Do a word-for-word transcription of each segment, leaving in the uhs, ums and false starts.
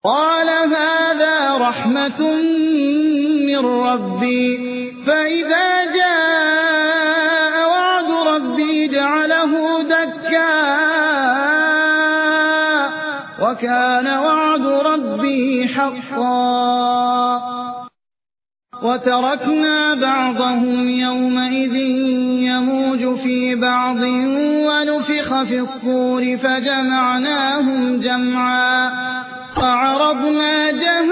قال هذا رحمة من ربي فإذا جاء وعد ربي جعله دكا وكان وعد ربي حقا وتركنا بعضهم يومئذ يموج في بعض ونفخ في الصور فجمعناهم جمعا وعرضنا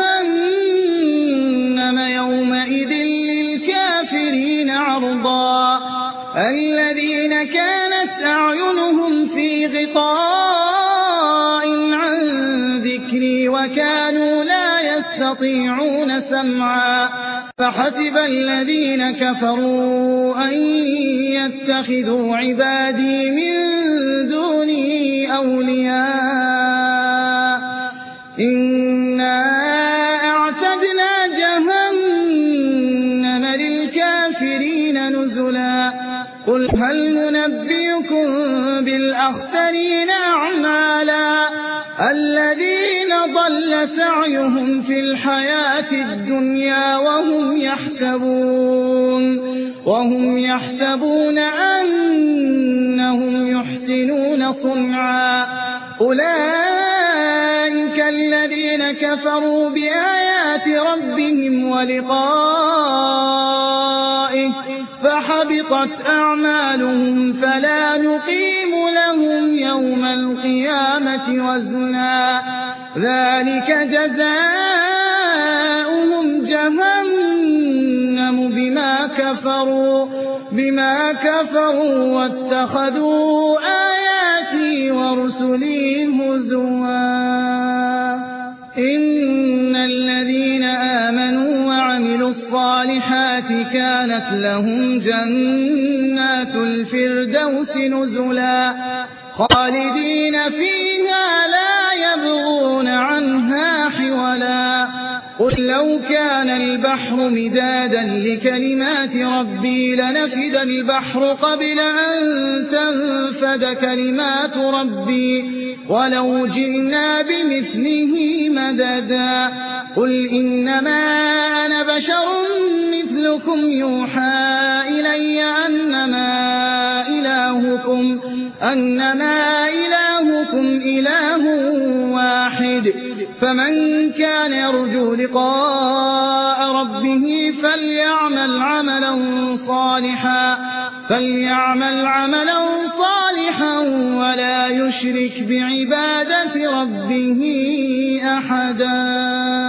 جهنم يومئذ للكافرين عرضا الذين كانت أعينهم في غطاء عن ذكري وكانوا لا يستطيعون سمعا فحسب الذين كفروا أن يتخذوا عبادي من دوني أولياء إنا أعتدنا جهنم للكافرين نزلا قل هل ننبئكم بالأخسرين أعمالا الذين ضل سعيهم في الحياة الدنيا وهم يحسبون وهم يحسبون أنهم يحسنون صنعا أولئك الذين كفروا بآيات ربهم ولقائه فحبطت أعمالهم فلا نقيم لهم يوم القيامة وزنا ذلك جزاؤهم جهنم بما كفروا بما كفروا واتخذوا آياتي ورسلي هزوا إن الذين آمنوا وعملوا الصالحات كانت لهم جنات الفردوس نزلا خالدين فيها لا يبغون عنها حولا قل لو كان البحر مدادا لكلمات ربي لنفد البحر قبل أن تنفد كلمات ربي ولو جئنا بمثله مددا قل إنما أنا بشر مثلكم يوحى إلي أنما إلهكم أنما إلهكم إله واحد فمن كان يرجو لقاء ربه فليعمل عملا صالحا فليعمل عملا صالحا ولا يشرك بعبادة ربه أحدا.